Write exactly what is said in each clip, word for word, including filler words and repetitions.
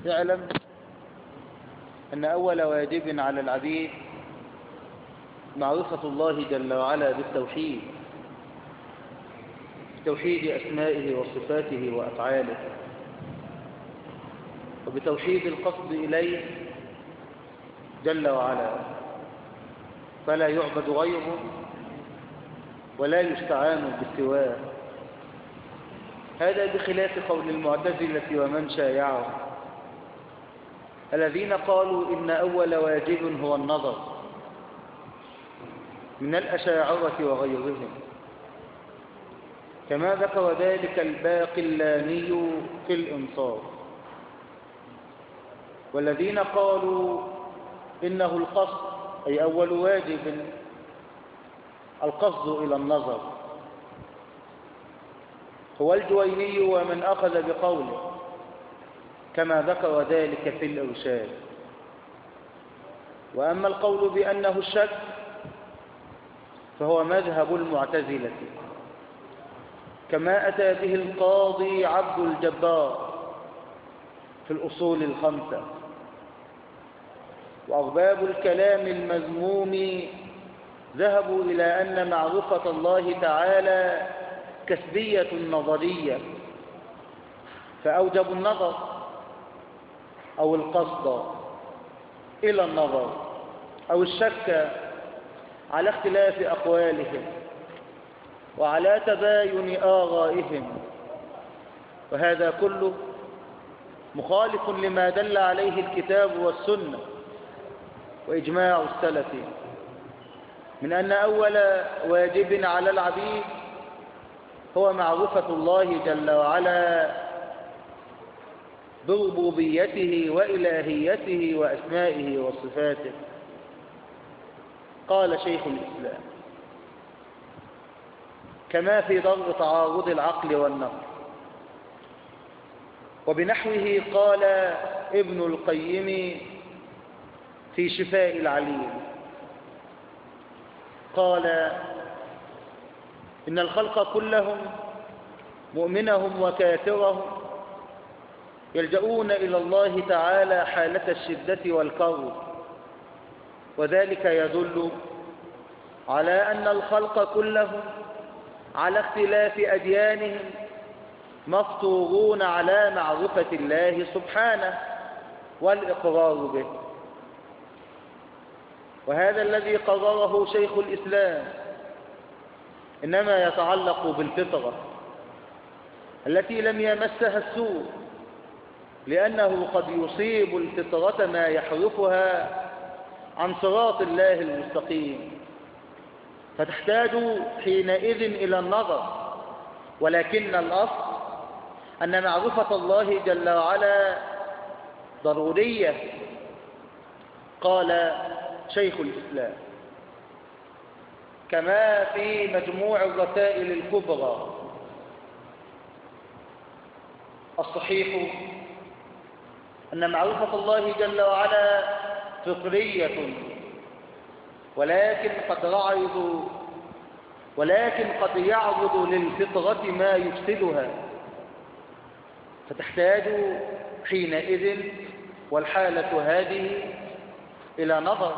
اعلم أن أول واجب على العبيد معرفة الله جل وعلا بالتوحيد، بتوحيد أسمائه وصفاته وأفعاله، وبتوحيد القصد إليه جل وعلا، فلا يعبد غيره ولا يستعان بسواه. هذا بخلاف قول المعتزلة ومن شايعه الذين قالوا إن أول واجب هو النظر من الأشاعرة وغيرهم، كما ذكر ذلك الباقلاني في الإنصاف. والذين قالوا إنه القصد، أي أول واجب القصد إلى النظر، هو الجويني ومن أخذ بقوله، كما ذكر ذلك في الإرشاد. وأما القول بأنه الشك فهو مذهب المعتزلة، كما أتى به القاضي عبد الجبار في الأصول الخمسة. وأرباب الكلام المذموم ذهبوا إلى أن معرفة الله تعالى كسبية نظرية، فأوجبوا النظر أو القصد إلى النظر أو الشك على اختلاف أقوالهم وعلى تباين آرائهم، وهذا كله مخالف لما دل عليه الكتاب والسنة وإجماع السلف من أن أول واجب على العبيد هو معرفة الله جل وعلا بربوبيته وإلهيته وأسمائه وصفاته. قال شيخ الإسلام كما في درء تعارض العقل والنقل، وبنحوه قال ابن القيم في شفاء العليل، قال إن الخلق كلهم مؤمنهم وكافرهم يلجؤون إلى الله تعالى حالة الشدة والكرب، وذلك يدل على أن الخلق كلهم على اختلاف أديانهم مفطورون على معرفة الله سبحانه والإقرار به. وهذا الذي قرره شيخ الإسلام إنما يتعلق بالفطرة التي لم يمسها السوء، لأنه قد يصيب الفطرة ما يحرفها عن صراط الله المستقيم، فتحتاج حينئذ إلى النظر. ولكن الأصل أن معرفة الله جل وعلا ضرورية. قال شيخ الإسلام كما في مجموع الرسائل الكبرى: الصحيح أن معرفة الله جل وعلا فطرية، ولكن قد رعد ولكن قد يعرض للفطرة ما يفسدها، فتحتاج حينئذ والحالة هذه إلى نظر.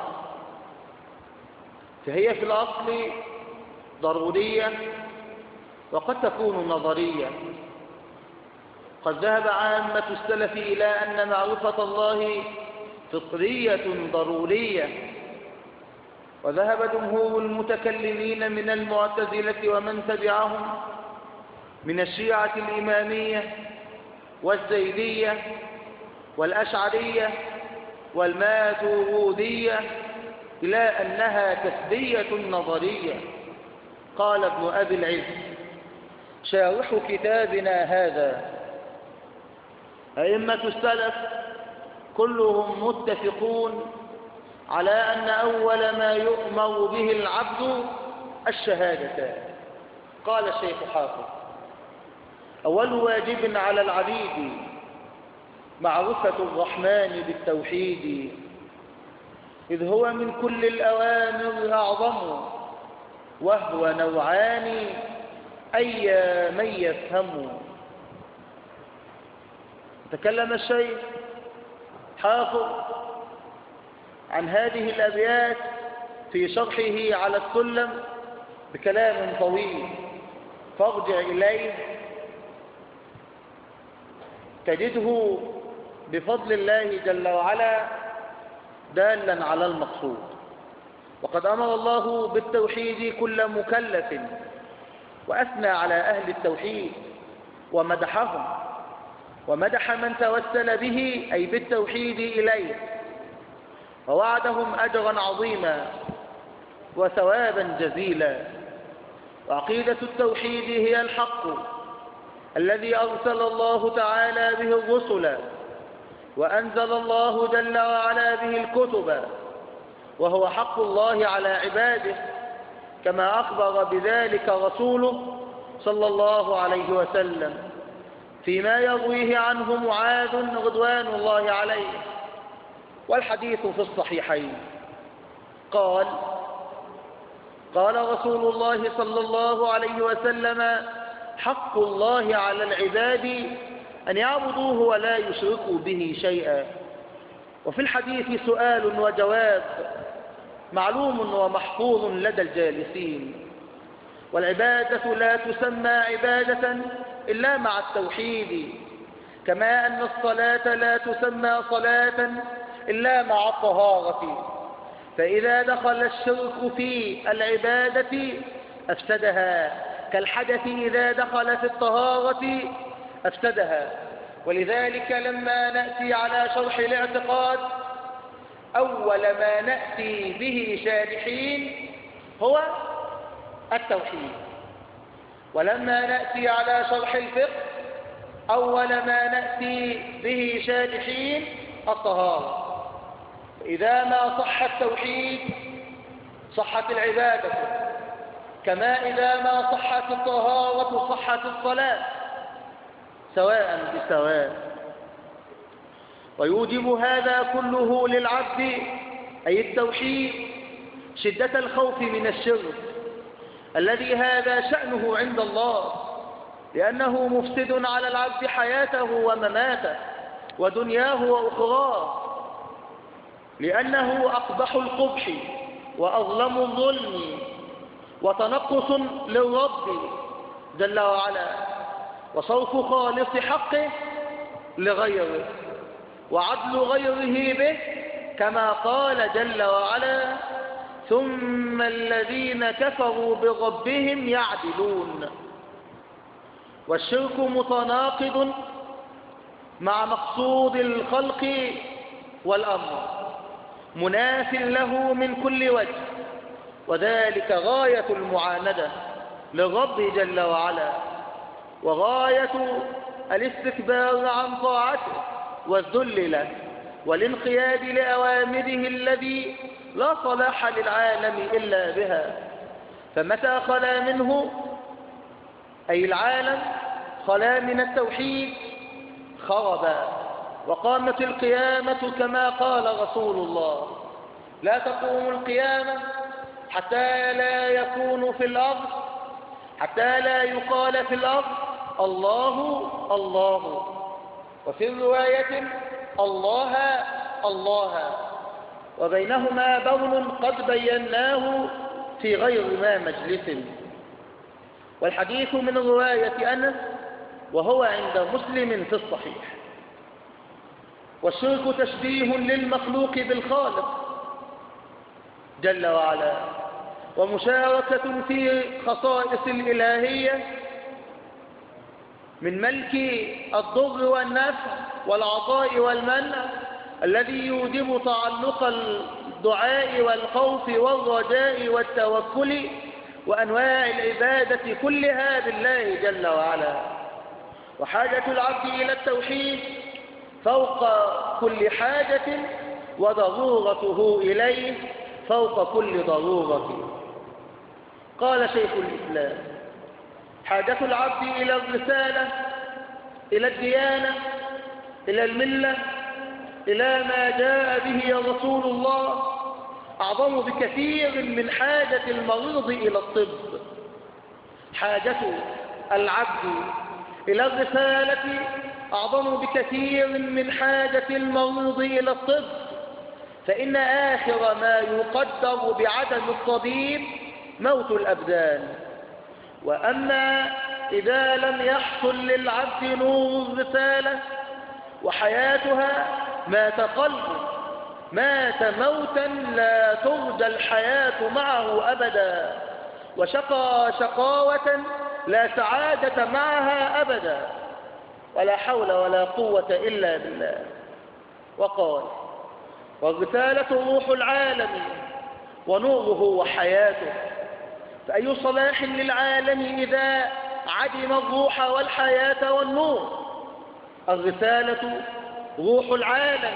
فهي في الأصل ضرورية وقد تكون نظرية. قد ذهب عامة السلف إلى أن معرفة الله فطرية ضرورية، وذهب جمهور المتكلمين من المعتزلة ومن تبعهم من الشيعة الإمامية والزيدية والأشعرية والماترودية إلى أنها كسبية نظرية. قال ابن أبي العز شارح كتابنا هذا: أئمة السلف كلهم متفقون على أن أول ما يؤمر به العبد الشهادتان. قال الشيخ حافظ: أول واجب على العبيد معرفة الرحمن بالتوحيد، إذ هو من كل الأوامر أعظم، وهو نوعان أي من يفهم. تكلم الشيخ حافظ عن هذه الأبيات في شرحه على السلم بكلام طويل، فارجع إليه تجده بفضل الله جل وعلا دالا على المقصود. وقد أمر الله بالتوحيد كل مكلف، وأثنى على أهل التوحيد ومدحهم، ومدح من توسل به أي بالتوحيد إليه، ووعدهم أجرا عظيما وثوابا جزيلا. وعقيدة التوحيد هي الحق الذي أرسل الله تعالى به الرسل، وأنزل الله جل وعلا به الكتب، وهو حق الله على عباده، كما أخبر بذلك رسوله صلى الله عليه وسلم فيما يرويه عنه معاذ رضوان الله عليه. والحديث في الصحيحين قال قال رسول الله صلى الله عليه وسلم: حق الله على العباد أن يعبدوه ولا يشركوا به شيئا. وفي الحديث سؤال وجواب معلوم ومحفوظ لدى الجالسين. والعبادة لا تسمى عبادة إلا مع التوحيد، كما أن الصلاة لا تسمى صلاة إلا مع الطهارة، فإذا دخل الشرك في العبادة أفسدها، كالحدث إذا دخل في الطهارة أفسدها. ولذلك لما نأتي على شرح الاعتقاد أول ما نأتي به شارحين هو التوحيد، ولما نأتي على شرح الفقه أول ما نأتي به شارحين الطهارة. إذا ما صح التوحيد صحت العبادة، كما إذا ما صحت الطهارة صحت الصلاة، سواء بسواء. ويوجب هذا كله للعبد أي التوحيد شدة الخوف من الشرك الذي هذا شأنه عند الله، لأنه مفسد على العبد حياته ومماته ودنياه وأخراه، لأنه أقبح القبح وأظلم الظلم وتنقص للرب جل وعلا، وصرف خالص حقه لغيره وعدل غيره به، كما قال جل وعلا: ثم الذين كفروا بربهم يعدلون. والشرك متناقض مع مقصود الخلق والأمر، مناف له من كل وجه، وذلك غاية المعاندة للرب جل وعلا، وغاية الاستكبار عن طاعته والذل له والانقياد لأوامره الذي لا صلاح للعالم إلا بها. فمتى خلا منه أي العالم خلا من التوحيد خرب، وقامت القيامة كما قال رسول الله: لا تقوم القيامة حتى لا يكون في الأرض حتى لا يقال في الأرض الله الله، وفي الرواية الله الله، وبينهما بون قد بيناه في غير ما مجلس. والحديث من رواية أنس وهو عند مسلم في الصحيح. والشرك تشبيه للمخلوق بالخالق جل وعلا، ومشاركة في خصائص الإلهية من ملك الضر والنفع والعطاء والمنع، الذي يوجب تعلق الدعاء والخوف والرجاء والتوكل وأنواع العبادة كلها بالله جل وعلا. وحاجة العبد إلى التوحيد فوق كل حاجة، وضرورته إليه فوق كل ضرورة. قال شيخ الإسلام: حاجة العبد إلى الرسالة، إلى الديانة، إلى الملة، إلى ما جاء به رسول الله أعظم بكثير من حاجة المريض إلى الطب. حاجة العبد إلى الرسالة أعظم بكثير من حاجة المريض إلى الطب، فإن آخر ما يقدر بعدم الطبيب موت الأبدان. وأما إذا لم يحصل للعبد نور الرسالة وحياتها مات قلبه، مات موتا لا ترجى الحياة معه أبدا، وشقى شقاوة لا سعادة معها أبدا، ولا حول ولا قوة إلا بالله. وقال: والرسالة روح العالم ونوره وحياته، فأي صلاح للعالم إذا عدم الروح والحياة والنور؟ الرسالة روح العالم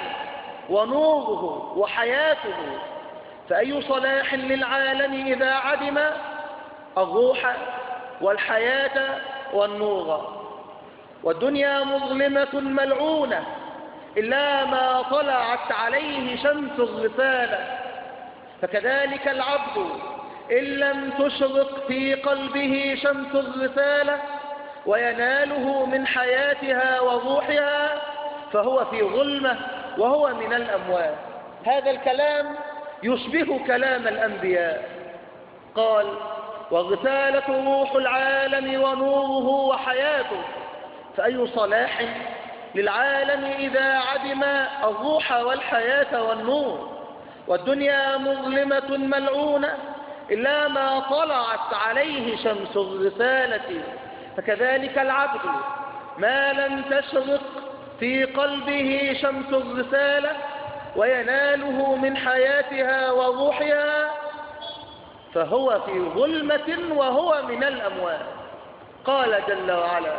ونوره وحياته، فأي صلاح للعالم إذا عدم الروح والحياة والنور؟ والدنيا مظلمة ملعونة إلا ما طلعت عليه شمس الرسالة، فكذلك العبد إن لم تشرق في قلبه شمس الرسالة ويناله من حياتها وروحها فهو في ظلمة وهو من الأموات. هذا الكلام يشبه كلام الأنبياء. قال: والرسالة روح العالم ونوره وحياته، فأي صلاح للعالم إذا عدم الروح والحياة والنور؟ والدنيا مظلمة ملعونة إلا ما طلعت عليه شمس الرسالة، فكذلك العبد ما لم تشرق في قلبه شمس الرسالة ويناله من حياتها وروحها فهو في ظلمة وهو من الأموات. قال جل وعلا: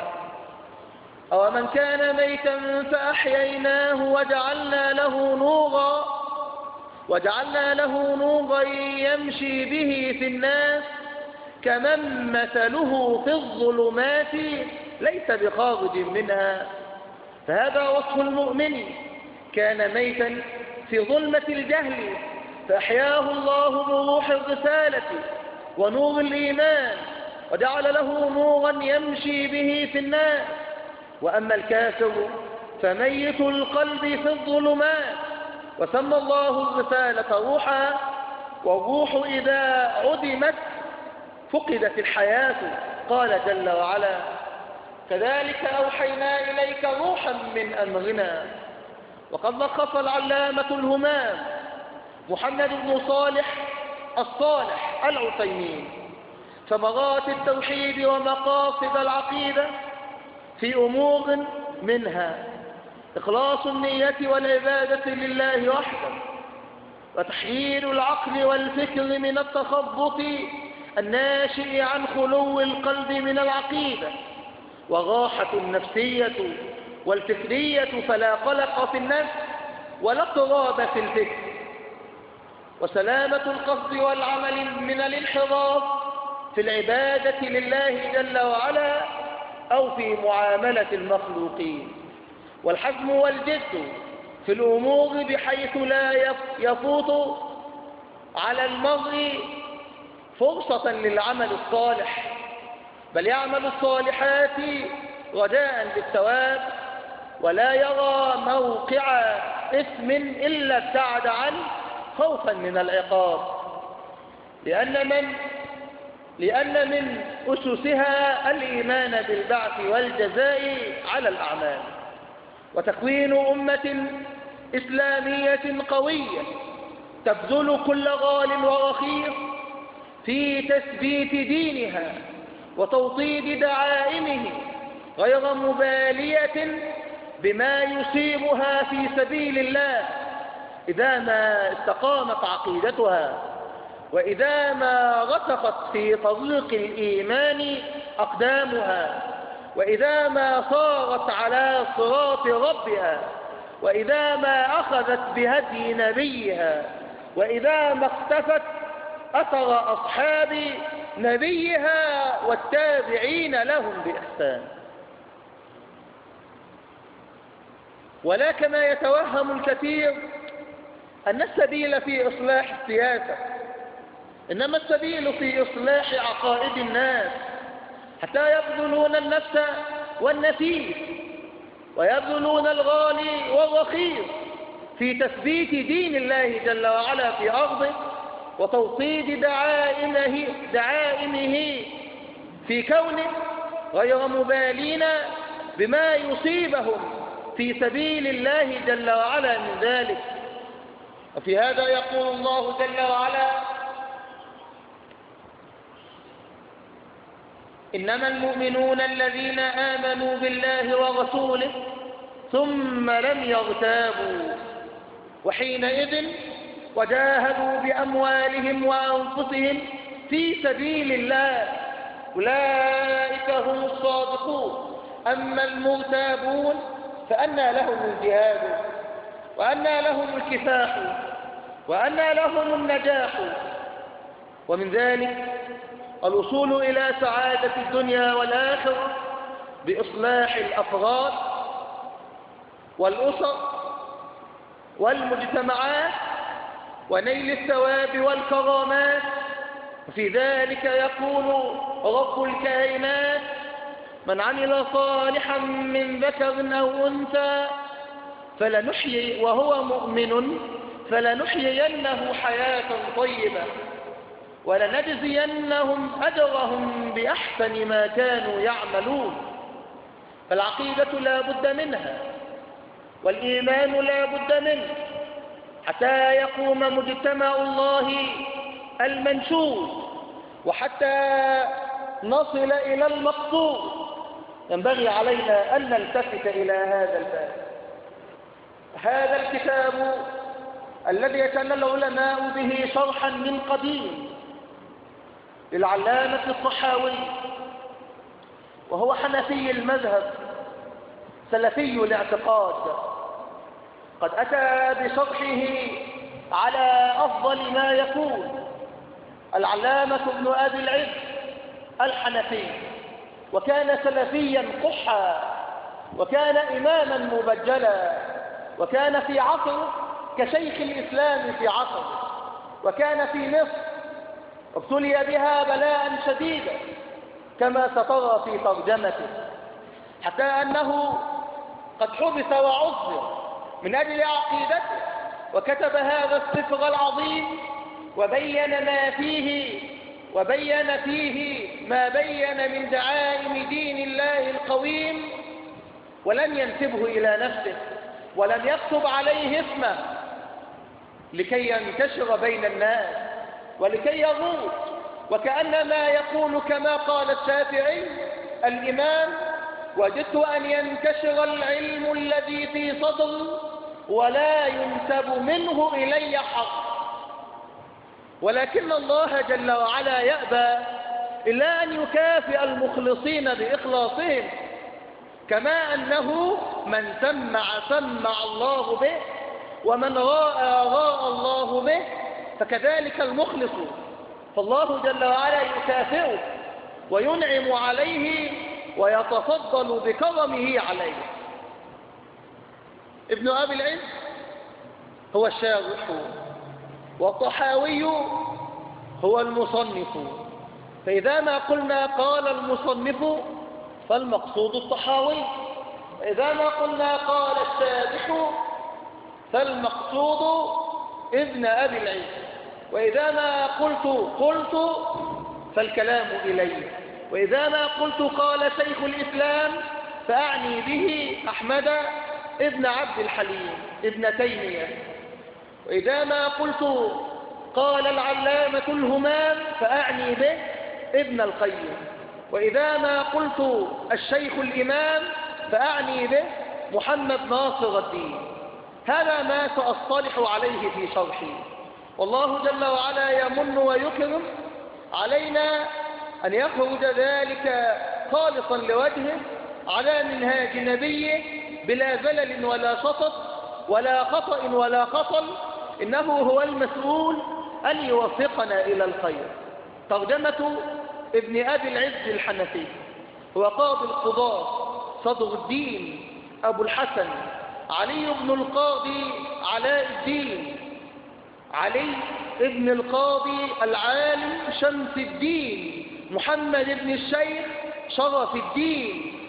أو من كان ميتا فأحييناه وجعلنا له نورا وجعلنا له نورا يمشي به في الناس كمن مثله في الظلمات ليس بخارج منها. فهذا وصف المؤمن، كان ميتا في ظلمة الجهل فأحياه الله بروح الرسالة ونور الإيمان وجعل له نورا يمشي به في الناس. وأما الكافر فميت القلب في الظلمات، وسمى الله الرسالة روحا، والروح إذا عدمت فقدت الحياة. قال جل وعلا: كذلك أوحينا إليك روحا من أمرنا. وقد لخص العلامة الهمام محمد بن صالح الصالح العثيمين ثمرات التوحيد ومقاصد العقيدة في أمور منها إخلاص النية والعبادة لله وحده، وتحييد العقل والفكر من التخبط الناشئ عن خلو القلب من العقيدة، وراحة النفسية والفكرية فلا قلق في النفس ولا اضطراب في الفكر، وسلامة القصد والعمل من الانحراف في العبادة لله جل وعلا أو في معاملة المخلوقين، والحزم والجد في الأمور بحيث لا يفوت على المرء فرصة للعمل الصالح، بل يعمل الصالحات رجاء بالثواب ولا يرى موقع إثم إلا ابتعد عنه خوفا من العقاب، لأن من لأن من أسسها الإيمان بالبعث والجزاء على الأعمال، وتكوين أمة إسلامية قوية تبذل كل غال ورخيص في تثبيت دينها وتوطيد دعائمه غير مبالية بما يصيبها في سبيل الله إذا ما استقامت عقيدتها، وإذا ما رسخت في طريق الإيمان أقدامها، وإذا ما صارت على صراط ربها، وإذا ما أخذت بهدي نبيها، وإذا ما اختفت أثر أصحاب نبيها والتابعين لهم بإحسان. ولا كما يتوهم الكثير أن السبيل في إصلاح السياسة، إنما السبيل في إصلاح عقائد الناس حتى يبذلون النفس والنفيس، ويبذلون الغالي والرخيص في تثبيت دين الله جل وعلا في أرضه وتوطيد دعائمه, دعائمه في كونه، غير مبالين بما يصيبهم في سبيل الله جل وعلا من ذلك. وفي هذا يقول الله جل وعلا: إنما المؤمنون الذين آمنوا بالله ورسوله ثم لم يرتابوا وحينئذ وجاهدوا بأموالهم وأنفسهم في سبيل الله أولئك هم الصادقون. أما المرتابون فأنى لهم الجهاد وأنى لهم الكفاح وأنى لهم النجاح. ومن ذلك الوصول إلى سعادة الدنيا والآخرة بإصلاح الأفراد والأسر والمجتمعات ونيل الثواب والكرامات. وفي ذلك يقول رب الكائنات: من عمل صالحا من ذكر أو أنثى فلنحيي وهو مؤمن فلنحيينه حياة طيبة ولنجزينهم أجرهم بأحسن ما كانوا يعملون. فالعقيدة لا بد منها والإيمان لا بد منه حتى يقوم مجتمع الله المنشود وحتى نصل إلى المقصود. ينبغي علينا أن نلتفت إلى هذا الباب. هذا الكتاب الذي يتنى العلماء به شرحا من قديم للعلامة الطحاوي، وهو حنفي المذهب سلفي الاعتقاد، قد أتى بشرحه على أفضل ما يكون العلامة ابن أبي العز الحنفي، وكان سلفيا قحا، وكان إماما مبجلا، وكان في عصره كشيخ الإسلام في عصره، وكان في مصر ابتلي بها بلاء شديدا كما سترى في ترجمته، حتى أنه قد حبس وعذر من أجل عقيدته، وكتب هذا السفر العظيم وبين ما فيه وبين فيه ما بين من دعائم دين الله القويم، ولم ينسبه إلى نفسه ولم يكتب عليه اسمه لكي ينتشر بين الناس ولكي يغوط، وكأنما يقول كما قال الشافعي الإمام: وجدت أن ينتشر العلم الذي في صدري ولا ينسب منه إلي حق. ولكن الله جل وعلا يأبى إلا أن يكافئ المخلصين بإخلاصهم، كما أنه من سمع سمع الله به ومن راى راى الله به، فكذلك المخلص فالله جل وعلا يكافئه وينعم عليه ويتفضل بكرمه عليه. ابن أبي العز هو الشارح والطحاوي هو المصنف، فإذا ما قلنا قال المصنف فالمقصود الطحاوي، وإذا ما قلنا قال الشارح فالمقصود ابن أبي العز، وإذا ما قلت قلت فالكلام إليه، وإذا ما قلت قال شيخ الإسلام فأعني به أحمد ابن عبد الحليم ابن تيمية، وإذا ما قلت قال العلامة الهمام فأعني به ابن القيم، وإذا ما قلت الشيخ الإمام فأعني به محمد ناصر الدين. هذا ما سأصطلح عليه في شرحي، والله جل وعلا يمن ويكرم علينا أن يخرج ذلك خالصا لوجهه على منهاج نبيه بلا زلل ولا شطط ولا خطأ ولا خطل، إنه هو المسؤول أن يوفقنا إلى الخير. ترجمة ابن أبي العز الحنفي هو قاضي القضاة صدر الدين أبو الحسن علي بن القاضي علاء الدين علي ابن القاضي العالم شمس الدين محمد بن الشيخ شرف الدين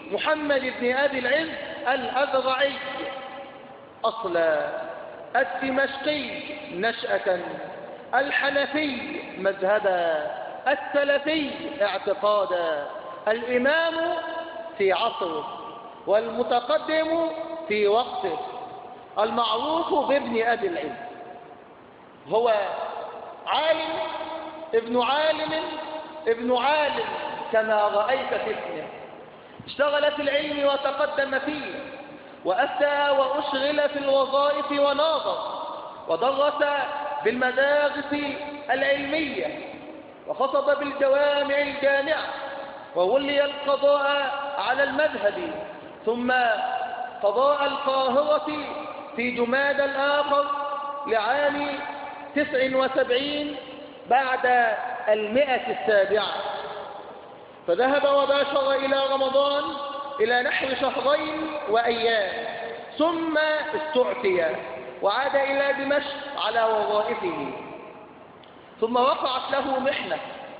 محمد بن أبي العز الأذرعي أصلا، الدمشقي نشأة، الحنفي مذهبا، السلفي اعتقادا، الإمام في عصره والمتقدم في وقته، المعروف بابن أبي العز. هو عالم ابن عالم ابن عالم كما رأيت في اسمه، اشتغل في العلم وتقدم فيه، وأفتى وأشغل في الوظائف وناظر، ودرس بالمدارس العلمية، وخطب بالجوامع الجامعة، وولي القضاء على المذهب، ثم قضاء القاهرة في جماد الآخر لعام تسع وسبعين بعد المئة السابعة، فذهب وباشر إلى رمضان إلى نحو شهرين وأيام، ثم استعفي وعاد إلى دمشق على وظائفه، ثم وقعت له محنة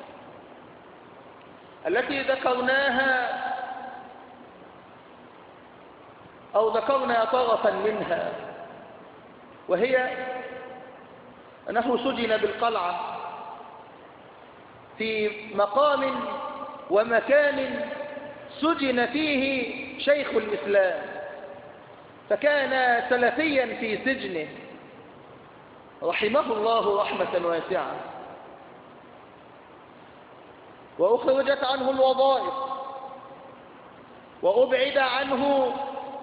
التي ذكرناها أو ذكرنا طرفا منها، وهي أنه سجن بالقلعة في مقام ومكان سجن فيه شيخ الإسلام، فكان سلفيا في سجنه رحمه الله رحمة واسعة، وأخرجت عنه الوظائف، وأبعد عنه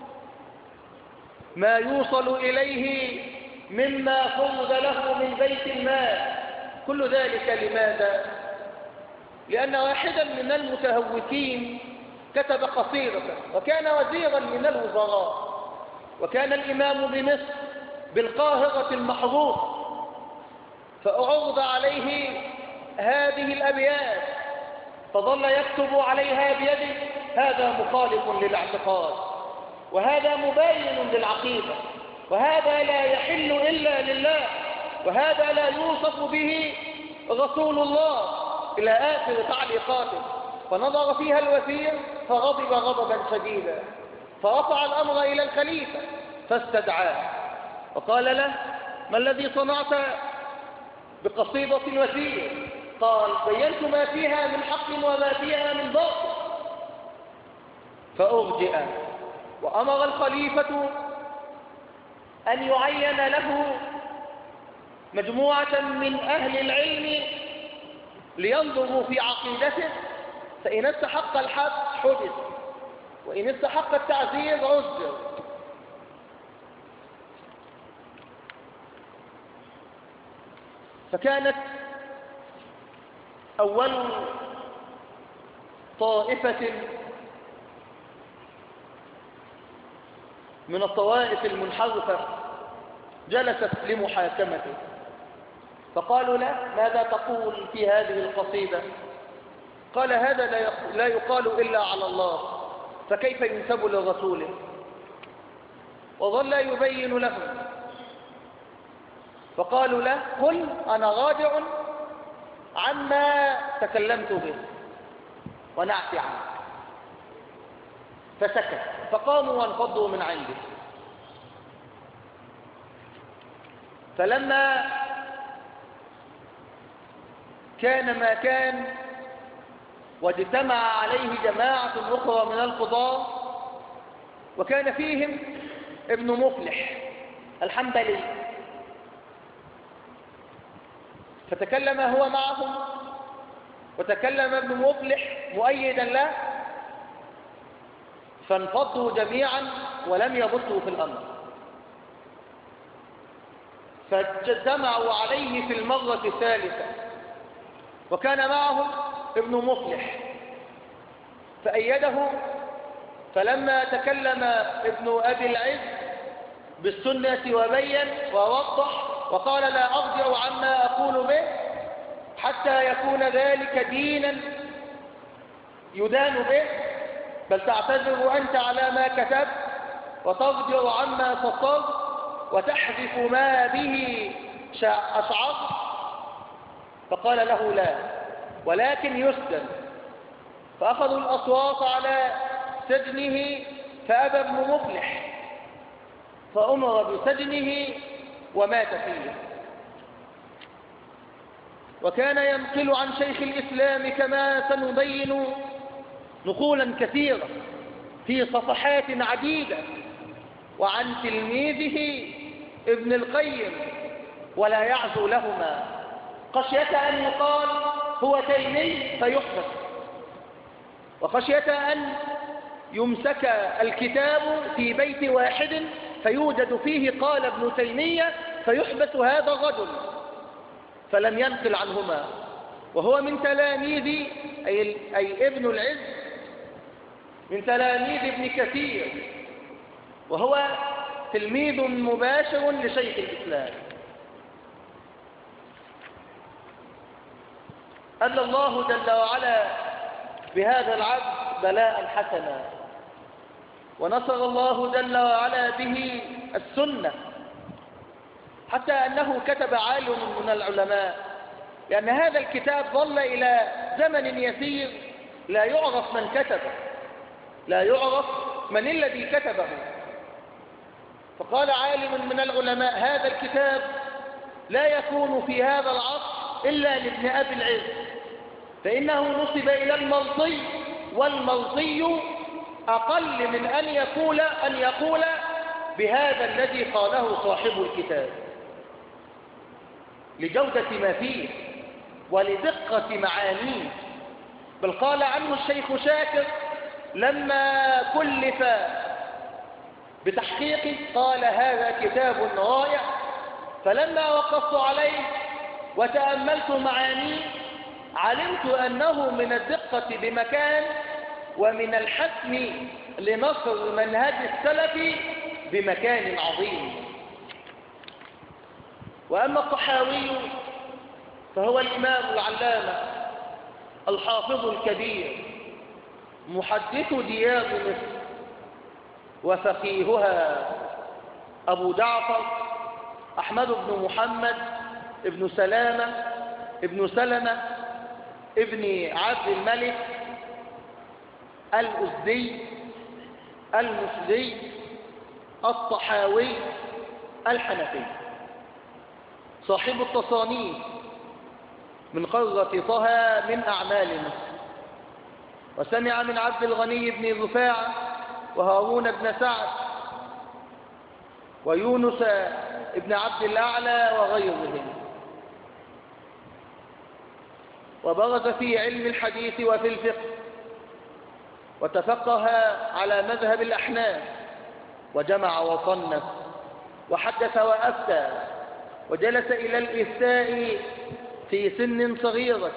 ما يوصل إليه مما فرض له من بيت المال. كل ذلك لماذا؟ لأن واحدا من المتهوكين كتب قصيدة، وكان وزيرا من الوزراء، وكان الإمام بمصر بالقاهرة المحظوظ، فأعرض عليه هذه الأبيات، فظل يكتب عليها بيده: هذا مخالف للاعتقاد، وهذا مباين للعقيدة، وهذا لا يحل إلا لله، وهذا لا يوصف به رسول الله، إلى آخر تعليقاته. فنظر فيها الوزير فغضب غضبا شديدا، فرفع الأمر إلى الخليفة فاستدعاه وقال له: ما الذي صنعت بقصيدة الوزير؟ قال: بينت ما فيها من حق وما فيها من باطل. فأرجئ، وأمر الخليفة أن يعين له مجموعة من أهل العلم لينظروا في عقيدته، فإن استحق الحبس حبس، وإن استحق التعزير عزر. فكانت أول طائفة من الطوائف المنحرفة جلست لمحاكمته، فقالوا له: ماذا تقول في هذه القصيدة؟ قال: هذا لا يقال إلا على الله، فكيف ينسب لرسوله؟ وظل يبين لهم، فقالوا له: قل أنا راجع عما تكلمت به ونعفي عنه. فسكت، فقاموا وانفضوا من عنده. فلما كان ما كان واجتمع عليه جماعة أخرى من القضاة، وكان فيهم ابن مفلح الحنبلي، فتكلم هو معهم، وتكلم ابن مفلح مؤيدا له، فانفضوا جميعا ولم يبطوا في الأمر، فاجتمعوا عليه في المرة الثالثة، وكان معهم ابن مفلح فأيده. فلما تكلم ابن أبي العز بالسنة وبين ووضح وقال: لا أرجع عما أقول به حتى يكون ذلك دينا يدان به، بل تعتذر أنت على ما كتبت وترجع عما سطرت وتحذف ما به أشعرت. فقال له: لا، ولكن يسجن. فأخذوا الأصوات على سجنه فأبى ابن مفلح فأمر بسجنه ومات فيه. وكان ينقل عن شيخ الإسلام كما سنبين نقولا كثيرة في صفحات عديدة وعن تلميذه ابن القيم ولا يعزو لهما خشية أن يقال هو تيمي فيحبس، وخشية أن يمسك الكتاب في بيت واحد فيوجد فيه قال ابن تيمية فيحبس هذا الرجل، فلم ينقل عنهما. وهو من تلاميذ أي, أي ابن العز من تلاميذ ابن كثير، وهو تلميذ مباشر لشيخ الإسلام. أن الله جل وعلا بهذا العبد بلاء حسنا، ونصر الله جل وعلا به السنة، حتى أنه كتب عالم من العلماء، لأن هذا الكتاب ظل إلى زمن يسير لا يعرف من كتبه، لا يعرف من الذي كتبه. فقال عالم من العلماء هذا الكتاب لا يكون في هذا العصر إلا لابن أبي العز، فإنه نسب إلى الملطي، والملطي أقل من أن يقول أن يقول بهذا الذي قاله صاحب الكتاب لجودة ما فيه ولدقة معانيه. بل قال عنه الشيخ شاكر لما كلف بتحقيقه قال هذا كتاب رائع، فلما وقفت عليه وتأملت معانيه علمت أنه من الدقة بمكان ومن الحتم لنصر منهج السلف بمكان عظيم. وأما الطحاوي فهو الإمام العلامة الحافظ الكبير محدث ديار مصر وفقيهها أبو جعفر أحمد بن محمد ابن سلامة ابن سلمة ابن عبد الملك الأزدي المسدي الطحاوي الحنفي، صاحب التصانيف من قرة طه من أعمال مصر. وسمع من عبد الغني بن رفاعة وهارون بن سعد ويونس بن عبد الأعلى وغيرهم، وبرز في علم الحديث وفي الفقه، وتفقه على مذهب الأحناف، وجمع وصنف وحدث وأفتى، وجلس إلى الإفتاء في سن صغيرة.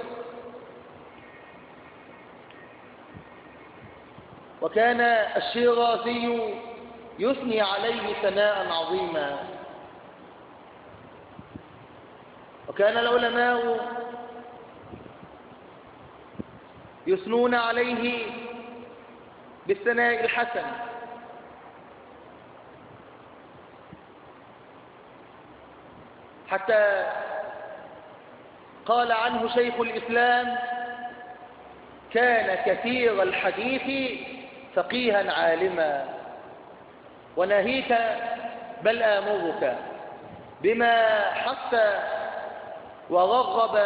وكان الشيرازي يثني عليه ثناء عظيما، وكان العلماء يثنون عليه بالثناء الحسن. حتى قال عنه شيخ الإسلام كان كثير الحديث فقيها عالما، وناهيك بل آمرك بما حث ورغب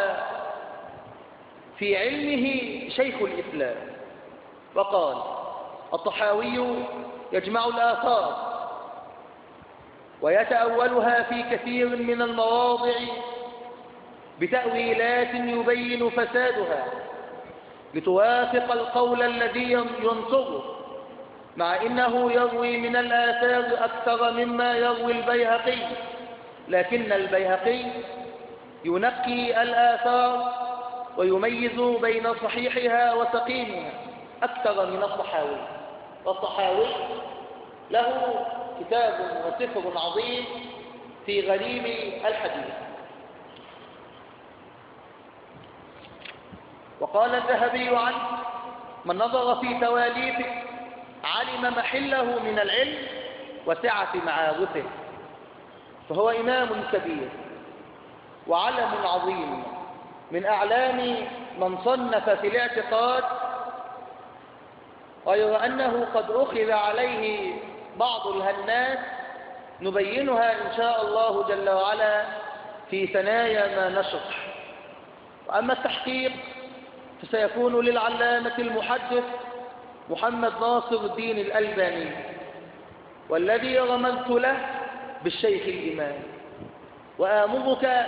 في علمه شيخ الإسلام. وقال الطحاوي يجمع الآثار ويتأولها في كثير من المواضع بتأويلات يبين فسادها لتوافق القول الذي ينصره، مع إنه يروي من الآثار أكثر مما يروي البيهقي، لكن البيهقي ينقي الآثار ويميز بين صحيحها وسقيمها أكثر من الطحاوي. والطحاوي له كتاب وسفر عظيم في غريب الحديث. وقال الذهبي عنه من نظر في تواليفه علم محله من العلم وسعة معارفه، فهو إمام كبير وعلم عظيم من أعلام من صنف في الاعتقاد، غير أنه قد أخذ عليه بعض الهنات نبينها إن شاء الله جل وعلا في ثنايا ما نشرح. وأما التحقيق فسيكون للعلامة المحدث محمد ناصر الدين الألباني، والذي رمزت له بالشيخ الإمام، وآمرك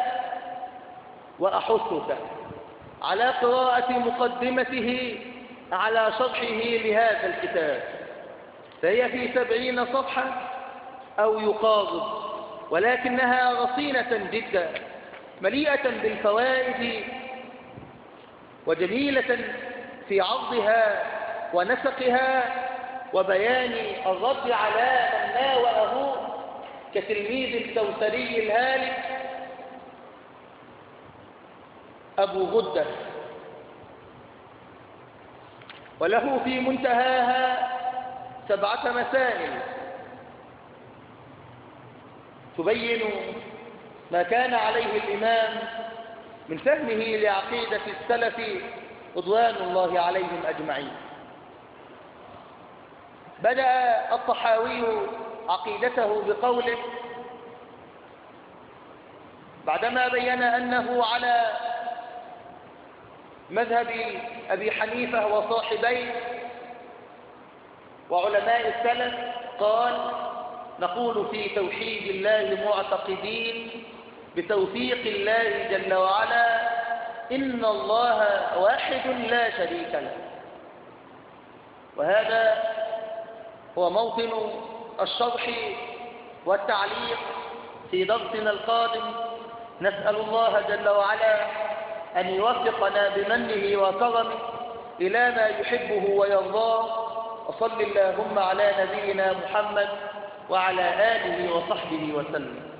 وأحثك على قراءة مقدمته على شرحه لهذا الكتاب، فهي في سبعين صفحة أو يقارب، ولكنها رصينة جدا مليئة بالفوائد وجميلة في عرضها ونسقها وبيان الرد على من ناوله كتلميذ الكوثري الهالك أبو غدة، وله في منتهاها سبعة مسائل تبين ما كان عليه الإمام من فهمه لعقيدة السلف رضوان الله عليهم أجمعين. بدأ الطحاوي عقيدته بقوله بعدما بين أنه على مذهب أبي حنيفة وصاحبيه وعلماء السلف، قال: نقول في توحيد الله معتقدين بتوفيق الله جل وعلا إن الله واحد لا شريك له. وهذا هو موطن الشرح والتعليق في درسنا القادم. نسأل الله جل وعلا أن يوفقنا بمنه وكرمه إلى ما يحبه ويرضاه. وصل اللهم على نبينا محمد وعلى آله وصحبه وسلم.